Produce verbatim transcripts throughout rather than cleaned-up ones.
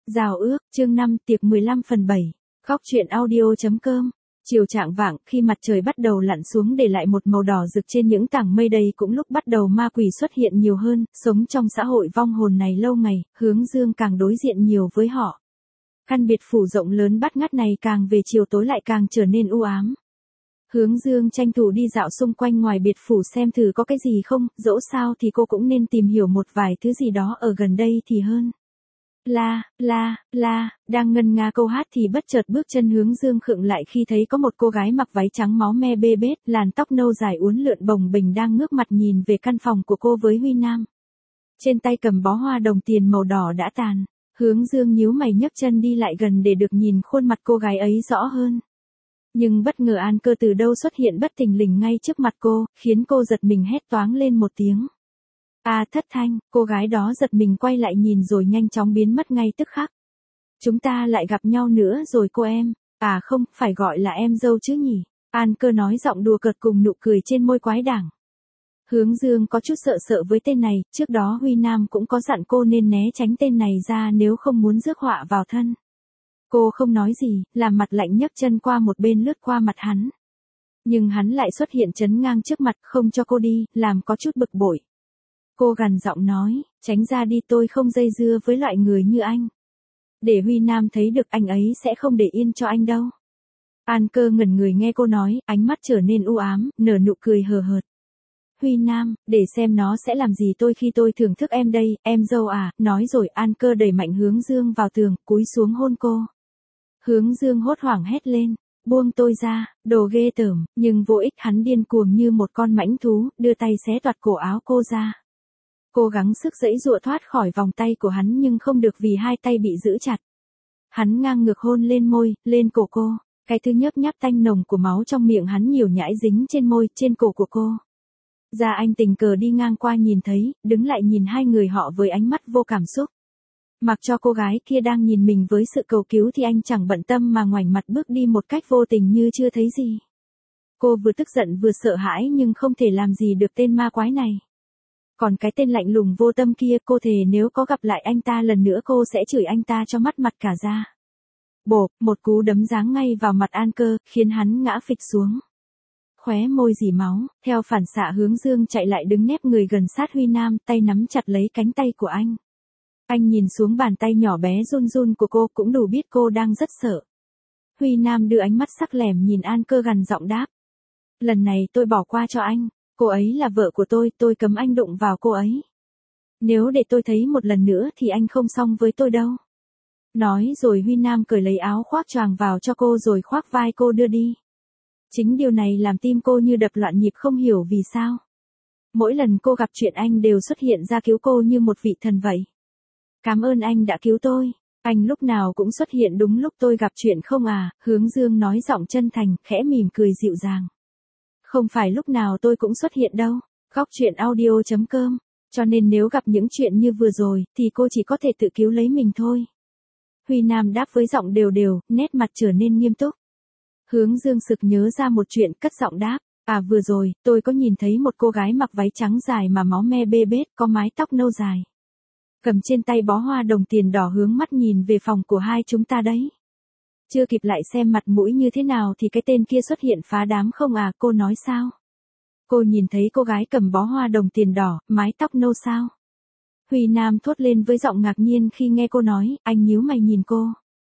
Rào ước, chương năm, tiệc mười lăm phần bảy. Góc truyện audio.com. Chiều chạng vạng, khi mặt trời bắt đầu lặn xuống để lại một màu đỏ rực trên những tảng mây đầy cũng lúc bắt đầu ma quỷ xuất hiện nhiều hơn, sống trong xã hội vong hồn này lâu ngày, Hướng Dương càng đối diện nhiều với họ. Căn biệt phủ rộng lớn bắt ngát này càng về chiều tối lại càng trở nên u ám. Hướng Dương tranh thủ đi dạo xung quanh ngoài biệt phủ xem thử có cái gì không, dẫu sao thì cô cũng nên tìm hiểu một vài thứ gì đó ở gần đây thì hơn. La, la, la, đang ngân nga câu hát thì bất chợt bước chân Hướng Dương khựng lại khi thấy có một cô gái mặc váy trắng máu me bê bết, làn tóc nâu dài uốn lượn bồng bềnh đang ngước mặt nhìn về căn phòng của cô với Huy Nam. Trên tay cầm bó hoa đồng tiền màu đỏ đã tàn, Hướng Dương nhíu mày nhấc chân đi lại gần để được nhìn khuôn mặt cô gái ấy rõ hơn. Nhưng bất ngờ An Cơ từ đâu xuất hiện bất thình lình ngay trước mặt cô, khiến cô giật mình hét toáng lên một tiếng. À Thất Thanh, cô gái đó giật mình quay lại nhìn rồi nhanh chóng biến mất ngay tức khắc. Chúng ta lại gặp nhau nữa rồi cô em, à không, phải gọi là em dâu chứ nhỉ, An Cơ nói giọng đùa cợt cùng nụ cười trên môi quái đản. Hướng Dương có chút sợ sợ với tên này, trước đó Huy Nam cũng có dặn cô nên né tránh tên này ra nếu không muốn rước họa vào thân. Cô không nói gì, làm mặt lạnh nhấc chân qua một bên lướt qua mặt hắn. Nhưng hắn lại xuất hiện chắn ngang trước mặt không cho cô đi, làm có chút bực bội. Cô gằn giọng nói, tránh ra đi, tôi không dây dưa với loại người như anh. Để Huy Nam thấy được anh ấy sẽ không để yên cho anh đâu. An Cơ ngẩn người nghe cô nói, ánh mắt trở nên u ám, nở nụ cười hờ hợt. Huy Nam, để xem nó sẽ làm gì tôi khi tôi thưởng thức em đây, em dâu à, nói rồi An Cơ đẩy mạnh Hướng Dương vào tường, cúi xuống hôn cô. Hướng Dương hốt hoảng hét lên, buông tôi ra, đồ ghê tởm, nhưng vô ích, hắn điên cuồng như một con mãnh thú, đưa tay xé toạc cổ áo cô ra. Cô gắng sức giãy giụa thoát khỏi vòng tay của hắn nhưng không được vì hai tay bị giữ chặt. Hắn ngang ngược hôn lên môi, lên cổ cô, cái thứ nhấp nháp tanh nồng của máu trong miệng hắn nhiều nhãi dính trên môi, trên cổ của cô. Gia Anh tình cờ đi ngang qua nhìn thấy, đứng lại nhìn hai người họ với ánh mắt vô cảm xúc. Mặc cho cô gái kia đang nhìn mình với sự cầu cứu thì anh chẳng bận tâm mà ngoảnh mặt bước đi một cách vô tình như chưa thấy gì. Cô vừa tức giận vừa sợ hãi nhưng không thể làm gì được tên ma quái này. Còn cái tên lạnh lùng vô tâm kia, cô thề nếu có gặp lại anh ta lần nữa cô sẽ chửi anh ta cho mắt mặt cả ra. Bộp, một cú đấm giáng ngay vào mặt An Cơ, khiến hắn ngã phịch xuống. Khóe môi rỉ máu, theo phản xạ Hướng Dương chạy lại đứng nép người gần sát Huy Nam, tay nắm chặt lấy cánh tay của anh. Anh nhìn xuống bàn tay nhỏ bé run run của cô cũng đủ biết cô đang rất sợ. Huy Nam đưa ánh mắt sắc lẻm nhìn An Cơ gằn giọng đáp. Lần này tôi bỏ qua cho anh, cô ấy là vợ của tôi, tôi cấm anh đụng vào cô ấy. Nếu để tôi thấy một lần nữa thì anh không xong với tôi đâu. Nói rồi Huy Nam cởi lấy áo khoác choàng vào cho cô rồi khoác vai cô đưa đi. Chính điều này làm tim cô như đập loạn nhịp không hiểu vì sao. Mỗi lần cô gặp chuyện anh đều xuất hiện ra cứu cô như một vị thần vậy. Cảm ơn anh đã cứu tôi, anh lúc nào cũng xuất hiện đúng lúc tôi gặp chuyện không à, Hướng Dương nói giọng chân thành, khẽ mỉm cười dịu dàng. Không phải lúc nào tôi cũng xuất hiện đâu, góc truyện audio.com, cho nên nếu gặp những chuyện như vừa rồi, thì cô chỉ có thể tự cứu lấy mình thôi. Huy Nam đáp với giọng đều đều, nét mặt trở nên nghiêm túc. Hướng Dương sực nhớ ra một chuyện, cất giọng đáp, à vừa rồi, tôi có nhìn thấy một cô gái mặc váy trắng dài mà máu me bê bết, có mái tóc nâu dài. Cầm trên tay bó hoa đồng tiền đỏ hướng mắt nhìn về phòng của hai chúng ta đấy. Chưa kịp lại xem mặt mũi như thế nào thì cái tên kia xuất hiện phá đám không à, cô nói sao? Cô nhìn thấy cô gái cầm bó hoa đồng tiền đỏ, mái tóc nâu sao? Huy Nam thốt lên với giọng ngạc nhiên khi nghe cô nói, anh nhíu mày nhìn cô.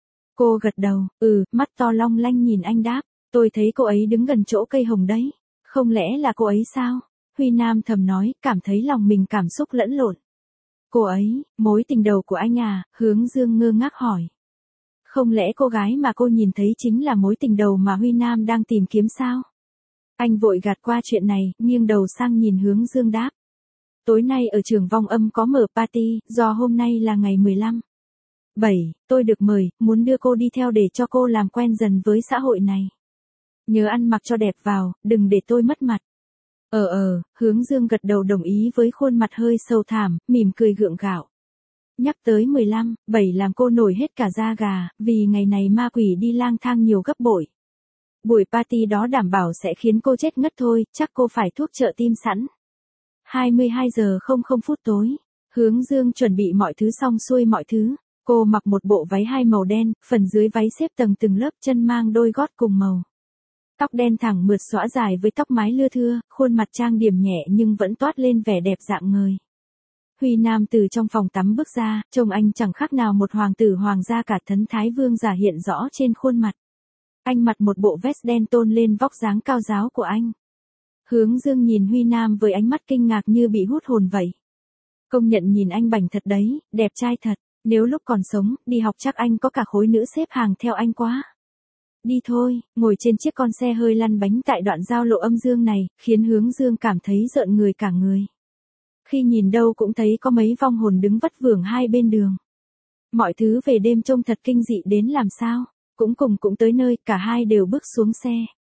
Cô gật đầu, ừ, mắt to long lanh nhìn anh đáp, tôi thấy cô ấy đứng gần chỗ cây hồng đấy, không lẽ là cô ấy sao? Huy Nam thầm nói, cảm thấy lòng mình cảm xúc lẫn lộn. Cô ấy, mối tình đầu của anh à, Hướng Dương ngơ ngác hỏi. Không lẽ cô gái mà cô nhìn thấy chính là mối tình đầu mà Huy Nam đang tìm kiếm sao? Anh vội gạt qua chuyện này, nghiêng đầu sang nhìn Hướng Dương đáp. Tối nay ở trường Vong Âm có mở party, do hôm nay là ngày mười lăm. bảy, tôi được mời, muốn đưa cô đi theo để cho cô làm quen dần với xã hội này. Nhớ ăn mặc cho đẹp vào, đừng để tôi mất mặt. Ờ ờ, Hướng Dương gật đầu đồng ý với khuôn mặt hơi sâu thẳm, mỉm cười gượng gạo. Nhắc tới mười lăm, bảy làm cô nổi hết cả da gà, vì ngày này ma quỷ đi lang thang nhiều gấp bội. Buổi party đó đảm bảo sẽ khiến cô chết ngất thôi, chắc cô phải thuốc trợ tim sẵn. hai mươi hai giờ không không phút tối, Hướng Dương chuẩn bị mọi thứ xong xuôi mọi thứ. Cô mặc một bộ váy hai màu đen, phần dưới váy xếp tầng từng lớp, chân mang đôi gót cùng màu. Tóc đen thẳng mượt xõa dài với tóc mái lưa thưa, khuôn mặt trang điểm nhẹ nhưng vẫn toát lên vẻ đẹp rạng ngời. Huy Nam từ trong phòng tắm bước ra, trông anh chẳng khác nào một hoàng tử hoàng gia cả, thần thái vương giả hiện rõ trên khuôn mặt. Anh mặc một bộ vest đen tôn lên vóc dáng cao ráo của anh. Hướng Dương nhìn Huy Nam với ánh mắt kinh ngạc như bị hút hồn vậy. Công nhận nhìn anh bảnh thật đấy, đẹp trai thật, nếu lúc còn sống, đi học chắc anh có cả khối nữ xếp hàng theo anh quá. Đi thôi, ngồi trên chiếc con xe hơi lăn bánh tại đoạn giao lộ âm dương này, khiến Hướng Dương cảm thấy rợn người cả người. Khi nhìn đâu cũng thấy có mấy vong hồn đứng vất vưởng hai bên đường. Mọi thứ về đêm trông thật kinh dị đến làm sao, cũng cùng cũng tới nơi, cả hai đều bước xuống xe.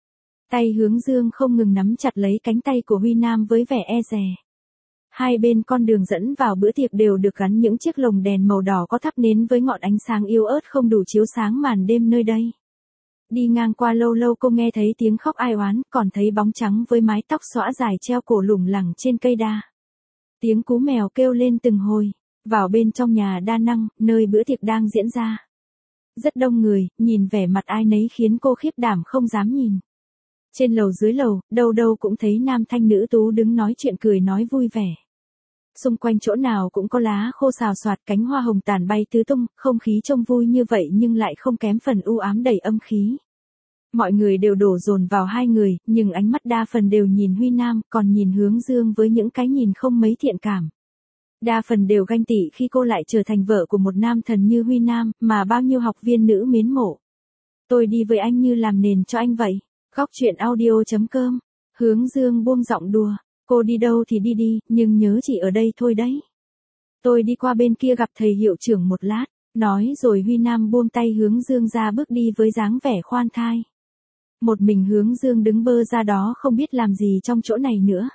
Tay Hướng Dương không ngừng nắm chặt lấy cánh tay của Huy Nam với vẻ e dè. Hai bên con đường dẫn vào bữa tiệc đều được gắn những chiếc lồng đèn màu đỏ có thắp nến với ngọn ánh sáng yếu ớt không đủ chiếu sáng màn đêm nơi đây. Đi ngang qua lâu lâu cô nghe thấy tiếng khóc ai oán, còn thấy bóng trắng với mái tóc xõa dài treo cổ lủng lẳng trên cây đa. Tiếng cú mèo kêu lên từng hồi. Vào bên trong nhà đa năng, nơi bữa tiệc đang diễn ra. Rất đông người, nhìn vẻ mặt ai nấy khiến cô khiếp đảm không dám nhìn. Trên lầu dưới lầu, đâu đâu cũng thấy nam thanh nữ tú đứng nói chuyện cười nói vui vẻ. Xung quanh chỗ nào cũng có lá khô xào xoạt, cánh hoa hồng tàn bay tứ tung, không khí trông vui như vậy nhưng lại không kém phần u ám đầy âm khí. Mọi người đều đổ dồn vào hai người, nhưng ánh mắt đa phần đều nhìn Huy Nam, còn nhìn Hướng Dương với những cái nhìn không mấy thiện cảm. Đa phần đều ganh tị khi cô lại trở thành vợ của một nam thần như Huy Nam, mà bao nhiêu học viên nữ mến mộ. Tôi đi với anh như làm nền cho anh vậy. Góc truyện audio chấm com. Hướng Dương buông giọng đùa. Cô đi đâu thì đi đi, nhưng nhớ chỉ ở đây thôi đấy. Tôi đi qua bên kia gặp thầy hiệu trưởng một lát. Nói rồi Huy Nam buông tay Hướng Dương ra bước đi với dáng vẻ khoan thai. Một mình Hướng Dương đứng bơ ra đó không biết làm gì trong chỗ này nữa.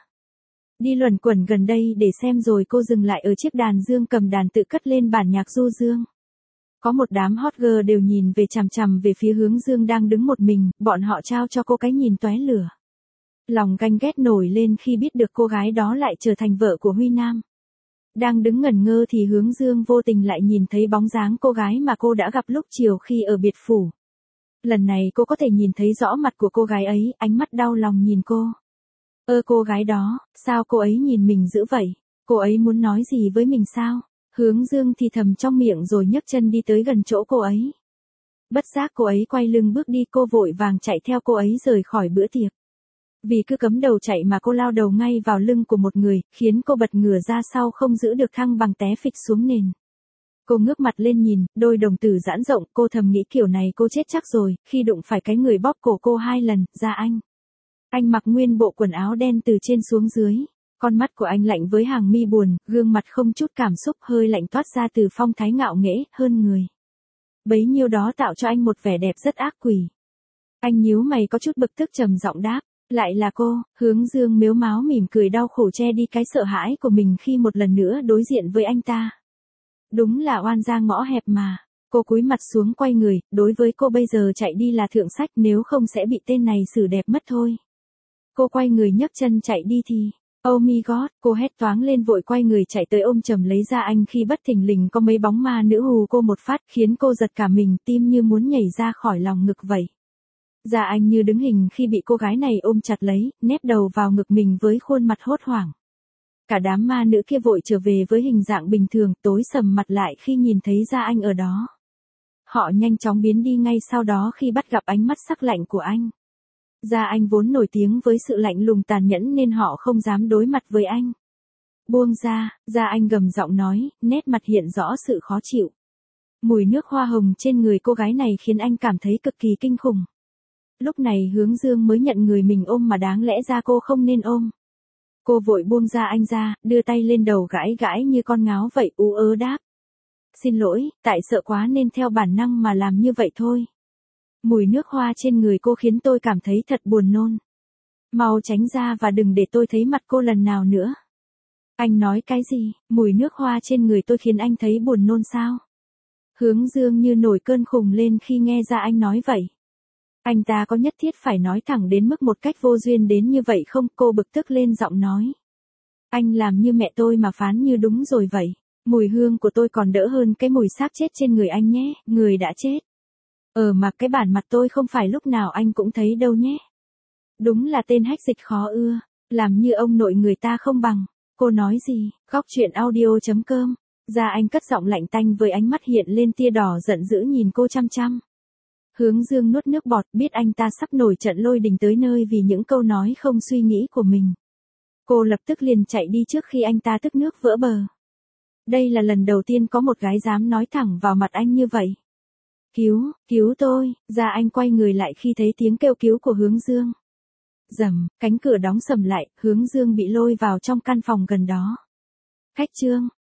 Đi luẩn quẩn gần đây để xem rồi cô dừng lại ở chiếc đàn dương cầm đàn tự cất lên bản nhạc du dương. Có một đám hot girl đều nhìn về chằm chằm về phía Hướng Dương đang đứng một mình, bọn họ trao cho cô cái nhìn tóe lửa. Lòng ganh ghét nổi lên khi biết được cô gái đó lại trở thành vợ của Huy Nam. Đang đứng ngẩn ngơ thì Hướng Dương vô tình lại nhìn thấy bóng dáng cô gái mà cô đã gặp lúc chiều khi ở biệt phủ. Lần này cô có thể nhìn thấy rõ mặt của cô gái ấy, ánh mắt đau lòng nhìn cô. Ơ cô gái đó, sao cô ấy nhìn mình dữ vậy? Cô ấy muốn nói gì với mình sao? Hướng Dương thì thầm trong miệng rồi nhấc chân đi tới gần chỗ cô ấy. Bất giác cô ấy quay lưng bước đi, cô vội vàng chạy theo cô ấy rời khỏi bữa tiệc. Vì cứ cấm đầu chạy mà cô lao đầu ngay vào lưng của một người, khiến cô bật ngửa ra sau không giữ được thăng bằng té phịch xuống nền. Cô ngước mặt lên nhìn, đôi đồng tử giãn rộng, cô thầm nghĩ kiểu này cô chết chắc rồi, khi đụng phải cái người bóp cổ cô hai lần, ra anh. Anh mặc nguyên bộ quần áo đen từ trên xuống dưới. Con mắt của anh lạnh với hàng mi buồn, gương mặt không chút cảm xúc, hơi lạnh toát ra từ phong thái ngạo nghễ, hơn người. Bấy nhiêu đó tạo cho anh một vẻ đẹp rất ác quỷ. Anh nhíu mày có chút bực tức trầm giọng đáp, lại là cô. Hướng Dương mếu máo mỉm cười đau khổ che đi cái sợ hãi của mình khi một lần nữa đối diện với anh ta. Đúng là oan gia ngõ hẹp mà. Cô cúi mặt xuống quay người, đối với cô bây giờ chạy đi là thượng sách, nếu không sẽ bị tên này xử đẹp mất thôi. Cô quay người nhấc chân chạy đi thì, oh my god, cô hét toáng lên vội quay người chạy tới ôm chầm lấy da anh khi bất thình lình có mấy bóng ma nữ hù cô một phát khiến cô giật cả mình, tim như muốn nhảy ra khỏi lòng ngực vậy. Da anh như đứng hình khi bị cô gái này ôm chặt lấy, nép đầu vào ngực mình với khuôn mặt hốt hoảng. Cả đám ma nữ kia vội trở về với hình dạng bình thường, tối sầm mặt lại khi nhìn thấy da anh ở đó. Họ nhanh chóng biến đi ngay sau đó khi bắt gặp ánh mắt sắc lạnh của anh. Da anh vốn nổi tiếng với sự lạnh lùng tàn nhẫn nên họ không dám đối mặt với anh. Buông ra, da anh gầm giọng nói, nét mặt hiện rõ sự khó chịu. Mùi nước hoa hồng trên người cô gái này khiến anh cảm thấy cực kỳ kinh khủng. Lúc này Hướng Dương mới nhận người mình ôm mà đáng lẽ ra cô không nên ôm. Cô vội buông ra anh ra, đưa tay lên đầu gãi gãi như con ngáo vậy, ú ớ đáp. Xin lỗi, tại sợ quá nên theo bản năng mà làm như vậy thôi. Mùi nước hoa trên người cô khiến tôi cảm thấy thật buồn nôn. Mau tránh ra và đừng để tôi thấy mặt cô lần nào nữa. Anh nói cái gì? Mùi nước hoa trên người tôi khiến anh thấy buồn nôn sao? Hướng Dương như nổi cơn khùng lên khi nghe ra anh nói vậy. Anh ta có nhất thiết phải nói thẳng đến mức một cách vô duyên đến như vậy không? Cô bực tức lên giọng nói. Anh làm như mẹ tôi mà phán như đúng rồi vậy. Mùi hương của tôi còn đỡ hơn cái mùi xác chết trên người anh nhé, người đã chết. Ờ mà cái bản mặt tôi không phải lúc nào anh cũng thấy đâu nhé. Đúng là tên hách dịch khó ưa, làm như ông nội người ta không bằng. Cô nói gì? Góc chuyện audio.com. Ra anh cất giọng lạnh tanh với ánh mắt hiện lên tia đỏ giận dữ nhìn cô chăm chăm. Hướng Dương nuốt nước bọt, biết anh ta sắp nổi trận lôi đình tới nơi vì những câu nói không suy nghĩ của mình. Cô lập tức liền chạy đi trước khi anh ta tức nước vỡ bờ. Đây là lần đầu tiên có một gái dám nói thẳng vào mặt anh như vậy. Cứu, cứu tôi, ra anh quay người lại khi thấy tiếng kêu cứu của Hướng Dương. Rầm, cánh cửa đóng sầm lại, Hướng Dương bị lôi vào trong căn phòng gần đó. Khách Trương,